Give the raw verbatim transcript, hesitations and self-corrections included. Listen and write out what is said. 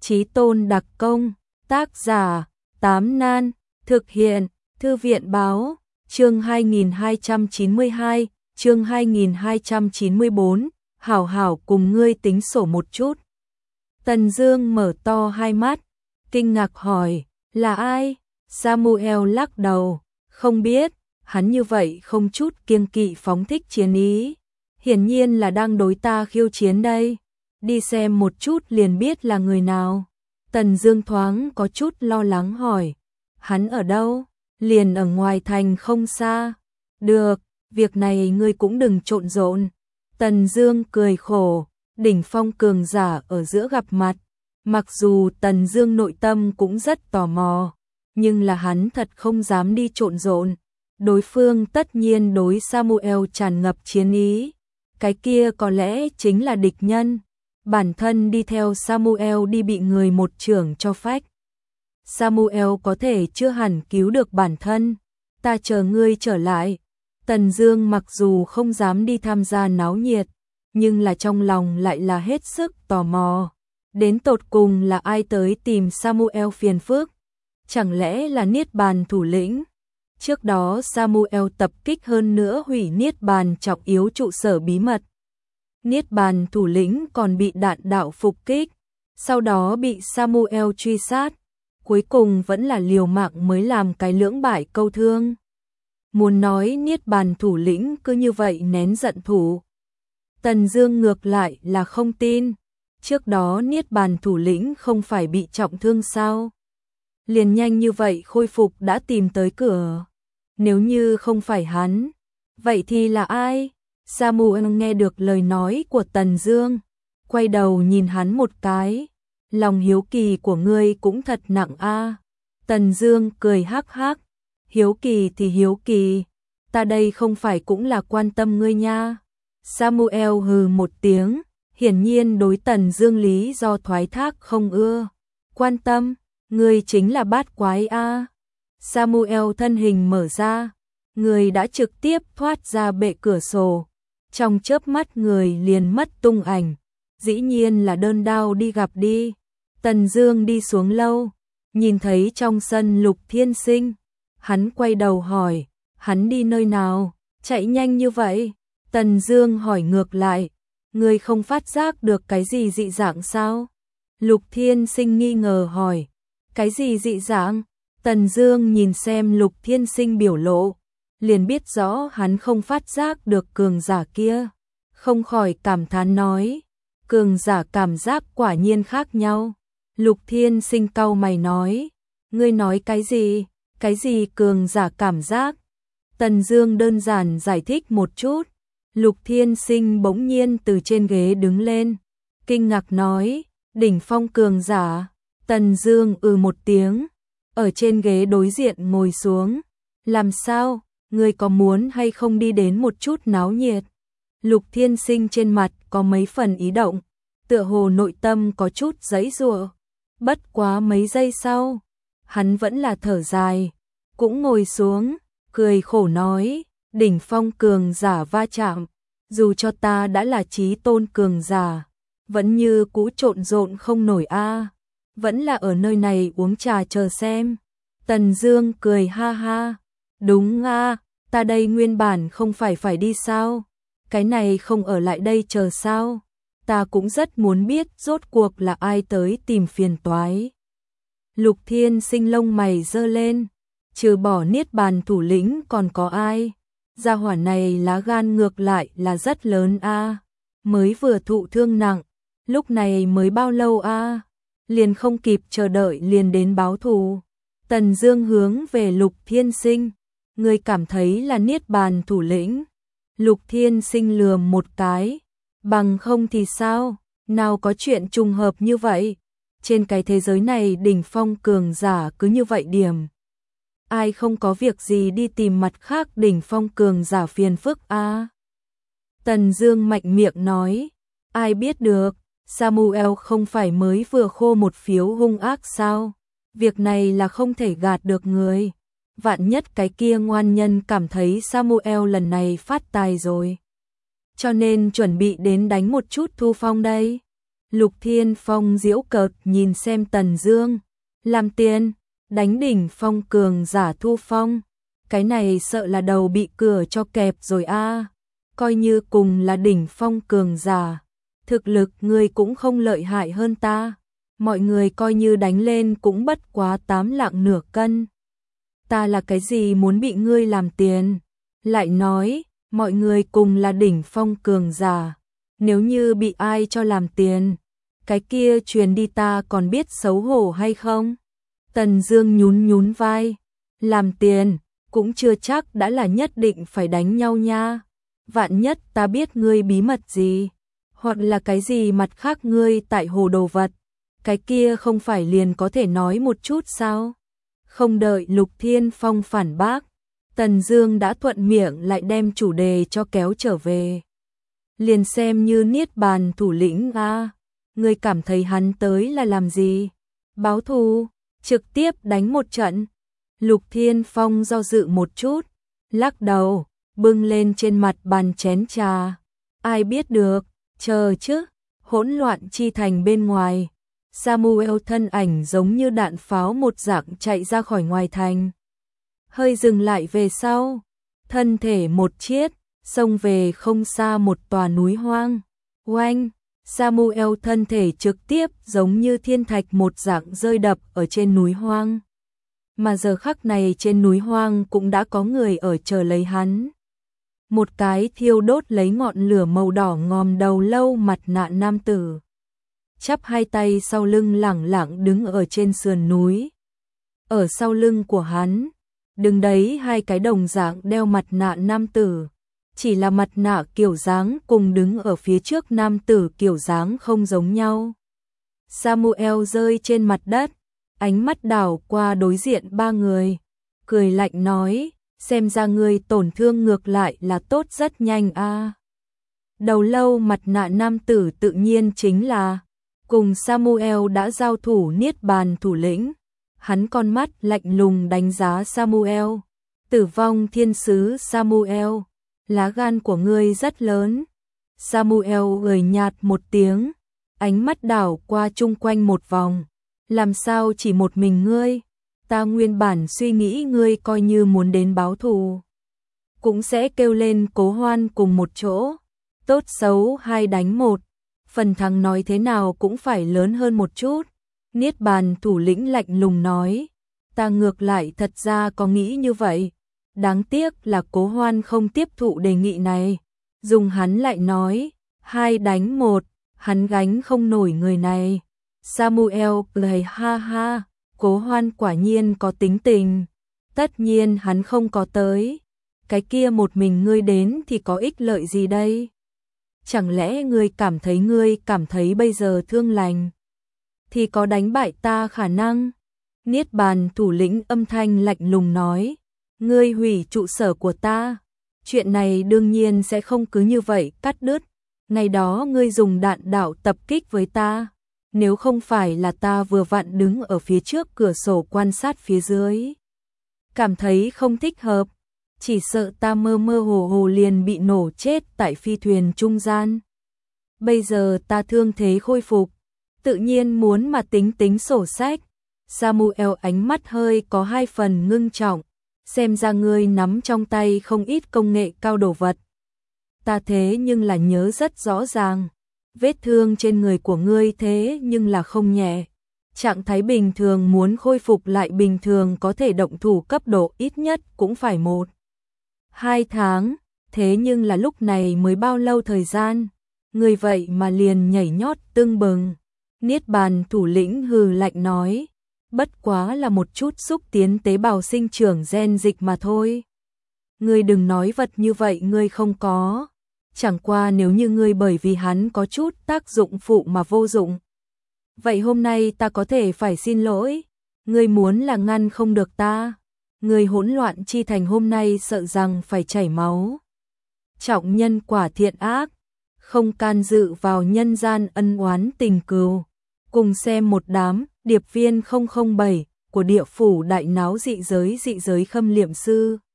Chí Tôn đặc công, tác giả, Tám Nan, thực hiện, Thư viện báo, chương hai nghìn hai trăm chín mươi hai, chương hai nghìn hai trăm chín mươi bốn, hảo hảo cùng ngươi tính sổ một chút. Tần Dương mở to hai mắt, kinh ngạc hỏi, là ai? Samuel lắc đầu, không biết, hắn như vậy không chút kiêng kỵ phóng thích chiến ý. Hiển nhiên là đang đối ta khiêu chiến đây. Đi xem một chút liền biết là người nào. Tần Dương thoáng có chút lo lắng hỏi, hắn ở đâu? Liền ở ngoài thành không xa. Được, việc này ngươi cũng đừng trộn rộn. Tần Dương cười khổ, đỉnh phong cường giả ở giữa gặp mặt. Mặc dù Tần Dương nội tâm cũng rất tò mò, nhưng là hắn thật không dám đi trộn rộn. Đối phương tất nhiên đối Samuel tràn ngập chiến ý. Cái kia có lẽ chính là địch nhân. Bản thân đi theo Samuel đi bị người một chưởng cho phách. Samuel có thể chưa hẳn cứu được bản thân. Ta chờ ngươi trở lại. Tần Dương mặc dù không dám đi tham gia náo nhiệt, nhưng là trong lòng lại là hết sức tò mò. Đến tột cùng là ai tới tìm Samuel phiền phức? Chẳng lẽ là Niết Bàn thủ lĩnh? Trước đó Samuel tập kích hơn nữa hủy Niết Bàn trọng yếu trụ sở bí mật. Niết Bàn thủ lĩnh còn bị đạn đạo phục kích, sau đó bị Samuel truy sát, cuối cùng vẫn là liều mạng mới làm cái lưỡng bại câu thương. Muốn nói Niết Bàn thủ lĩnh cứ như vậy nén giận thủ. Tần Dương ngược lại là không tin, trước đó Niết Bàn thủ lĩnh không phải bị trọng thương sao? Liền nhanh như vậy khôi phục đã tìm tới cửa. Nếu như không phải hắn, vậy thì là ai? Samuel nghe được lời nói của Tần Dương, quay đầu nhìn hắn một cái. Lòng hiếu kỳ của ngươi cũng thật nặng a. Tần Dương cười hắc hắc, hiếu kỳ thì hiếu kỳ, ta đây không phải cũng là quan tâm ngươi nha. Samuel hừ một tiếng, hiển nhiên đối Tần Dương lý do thoái thác không ưa. Quan tâm, ngươi chính là bát quái a. Samuel thân hình mở ra, người đã trực tiếp thoát ra bệ cửa sổ. Trong chớp mắt người liền mất tung ảnh, dĩ nhiên là đơn đao đi gặp đi. Tần Dương đi xuống lâu, nhìn thấy trong sân Lục Thiên Sinh, hắn quay đầu hỏi, hắn đi nơi nào, chạy nhanh như vậy? Tần Dương hỏi ngược lại, ngươi không phát giác được cái gì dị dạng sao? Lục Thiên Sinh nghi ngờ hỏi, cái gì dị dạng? Tần Dương nhìn xem Lục Thiên Sinh biểu lộ, liền biết rõ hắn không phát giác được cường giả kia, không khỏi cảm thán nói, cường giả cảm giác quả nhiên khác nhau. Lục Thiên Sinh cau mày nói, ngươi nói cái gì? Cái gì cường giả cảm giác? Tần Dương đơn giản giải thích một chút. Lục Thiên Sinh bỗng nhiên từ trên ghế đứng lên, kinh ngạc nói, đỉnh phong cường giả. Tần Dương ừ một tiếng, ở trên ghế đối diện ngồi xuống. Làm sao? Ngươi có muốn hay không đi đến một chút náo nhiệt? Lục Thiên Sinh trên mặt có mấy phần ý động, tựa hồ nội tâm có chút giãy giụa. Bất quá mấy giây sau, hắn vẫn là thở dài, cũng ngồi xuống, cười khổ nói, đỉnh phong cường giả va chạm, dù cho ta đã là chí tôn cường giả, vẫn như cũ trộn rộn không nổi a, vẫn là ở nơi này uống trà chờ xem. Tần Dương cười ha ha, đúng a, ta đây nguyên bản không phải phải đi sao? Cái này không ở lại đây chờ sao? Ta cũng rất muốn biết rốt cuộc là ai tới tìm phiền toái. Lục Thiên Sinh lông mày giơ lên, trừ bỏ Niết Bàn thủ lĩnh còn có ai? Gia hỏa này lá gan ngược lại là rất lớn a, mới vừa thụ thương nặng, lúc này mới bao lâu a, liền không kịp chờ đợi liền đến báo thù. Tần Dương hướng về Lục Thiên Sinh, ngươi cảm thấy là Niết Bàn thủ lĩnh? Lục Thiên Sinh lườm một cái, bằng không thì sao, nào có chuyện trùng hợp như vậy, trên cái thế giới này đỉnh phong cường giả cứ như vậy điểm. Ai không có việc gì đi tìm mặt khác đỉnh phong cường giả phiền phức a? À? Tần Dương mạnh miệng nói, ai biết được, Samuel không phải mới vừa khô một phiếu hung ác sao? Việc này là không thể gạt được người. Vạn nhất cái kia ngoan nhân cảm thấy Samuel lần này phát tài rồi, cho nên chuẩn bị đến đánh một chút thu phong đây. Lục Thiên Phong giễu cợt nhìn xem Tần Dương, làm tiền, đánh đỉnh phong cường giả thu phong, cái này sợ là đầu bị cửa cho kẹp rồi a. Coi như cùng là đỉnh phong cường giả, thực lực ngươi cũng không lợi hại hơn ta, mọi người coi như đánh lên cũng bất quá tám lạng nửa cân. Ta là cái gì muốn bị ngươi làm tiền? Lại nói, mọi người cùng là đỉnh phong cường giả, nếu như bị ai cho làm tiền, cái kia truyền đi ta còn biết xấu hổ hay không? Tần Dương nhún nhún vai, làm tiền, cũng chưa chắc đã là nhất định phải đánh nhau nha. Vạn nhất ta biết ngươi bí mật gì, hoặc là cái gì mặt khác ngươi tại hồ đồ vật, cái kia không phải liền có thể nói một chút sao? Không đợi Lục Thiên Phong phản bác, Tần Dương đã thuận miệng lại đem chủ đề cho kéo trở về. Liền xem như Niết Bàn thủ lĩnh a, ngươi cảm thấy hắn tới là làm gì? Báo thù, trực tiếp đánh một trận. Lục Thiên Phong do dự một chút, lắc đầu, bưng lên trên mặt bàn chén trà. Ai biết được, chờ chứ. Hỗn loạn chi thành bên ngoài, Samuel thân ảnh giống như đạn pháo một dạng chạy ra khỏi ngoài thành. Hơi dừng lại về sau, thân thể một chiết, xông về không xa một tòa núi hoang. Oanh, Samuel thân thể trực tiếp giống như thiên thạch một dạng rơi đập ở trên núi hoang. Mà giờ khắc này trên núi hoang cũng đã có người ở chờ lấy hắn. Một cái thiêu đốt lấy ngọn lửa màu đỏ ngòm đầu lâu mặt nạ nam tử, chắp hai tay sau lưng lẳng lặng đứng ở trên sườn núi. Ở sau lưng của hắn, đứng đấy hai cái đồng dạng đeo mặt nạ nam tử, chỉ là mặt nạ kiểu dáng cùng đứng ở phía trước nam tử kiểu dáng không giống nhau. Samuel rơi trên mặt đất, ánh mắt đảo qua đối diện ba người, cười lạnh nói, xem ra ngươi tổn thương ngược lại là tốt rất nhanh a. Đầu lâu mặt nạ nam tử tự nhiên chính là cùng Samuel đã giao thủ Niết Bàn thủ lĩnh. Hắn con mắt lạnh lùng đánh giá Samuel. Tử vong thiên sứ Samuel, lá gan của ngươi rất lớn. Samuel cười nhạt một tiếng, ánh mắt đảo qua chung quanh một vòng. Làm sao chỉ một mình ngươi? Ta nguyên bản suy nghĩ ngươi coi như muốn đến báo thù, cũng sẽ kêu lên Cố Hoan cùng một chỗ. Tốt xấu hai đánh một, phần thắng nói thế nào cũng phải lớn hơn một chút. Niết Bàn thủ lĩnh lạnh lùng nói, ta ngược lại thật ra có nghĩ như vậy. Đáng tiếc là Cố Hoan không tiếp thụ đề nghị này. Dùng hắn lại nói, hai đánh một, hắn gánh không nổi người này. Samuel cười ha ha, Cố Hoan quả nhiên có tính tình. Tất nhiên hắn không có tới. Cái kia một mình ngươi đến thì có ích lợi gì đây? Chẳng lẽ ngươi cảm thấy ngươi cảm thấy bây giờ thương lành thì có đánh bại ta khả năng? Niết Bàn thủ lĩnh âm thanh lạnh lùng nói, ngươi hủy trụ sở của ta, chuyện này đương nhiên sẽ không cứ như vậy cắt đứt. Ngày đó ngươi dùng đạn đạo tập kích với ta, nếu không phải là ta vừa vặn đứng ở phía trước cửa sổ quan sát phía dưới, cảm thấy không thích hợp, chỉ sợ ta mơ mơ hồ hồ liền bị nổ chết tại phi thuyền trung gian. Bây giờ ta thương thế khôi phục, tự nhiên muốn mà tính tính sổ sách. Samuel ánh mắt hơi có hai phần ngưng trọng, xem ra ngươi nắm trong tay không ít công nghệ cao đồ vật. Ta thế nhưng là nhớ rất rõ ràng, vết thương trên người của ngươi thế nhưng là không nhẹ. Trạng thái bình thường muốn khôi phục lại bình thường có thể động thủ cấp độ ít nhất cũng phải một hai tháng, thế nhưng là lúc này mới bao lâu thời gian, người vậy mà liền nhảy nhót tưng bừng. Niết Bàn thủ lĩnh hừ lạnh nói, bất quá là một chút xúc tiến tế bào sinh trưởng gen dịch mà thôi. Ngươi đừng nói vật như vậy ngươi không có, chẳng qua nếu như ngươi bởi vì hắn có chút tác dụng phụ mà vô dụng, vậy hôm nay ta có thể phải xin lỗi. Ngươi muốn là ngăn không được ta, ngươi hỗn loạn chi thành hôm nay sợ rằng phải chảy máu. Trọng nhân quả thiện ác, không can dự vào nhân gian ân oán tình cừu. Cùng xem một đám điệp viên không không bảy của địa phủ đại náo dị giới dị giới khâm liệm sư.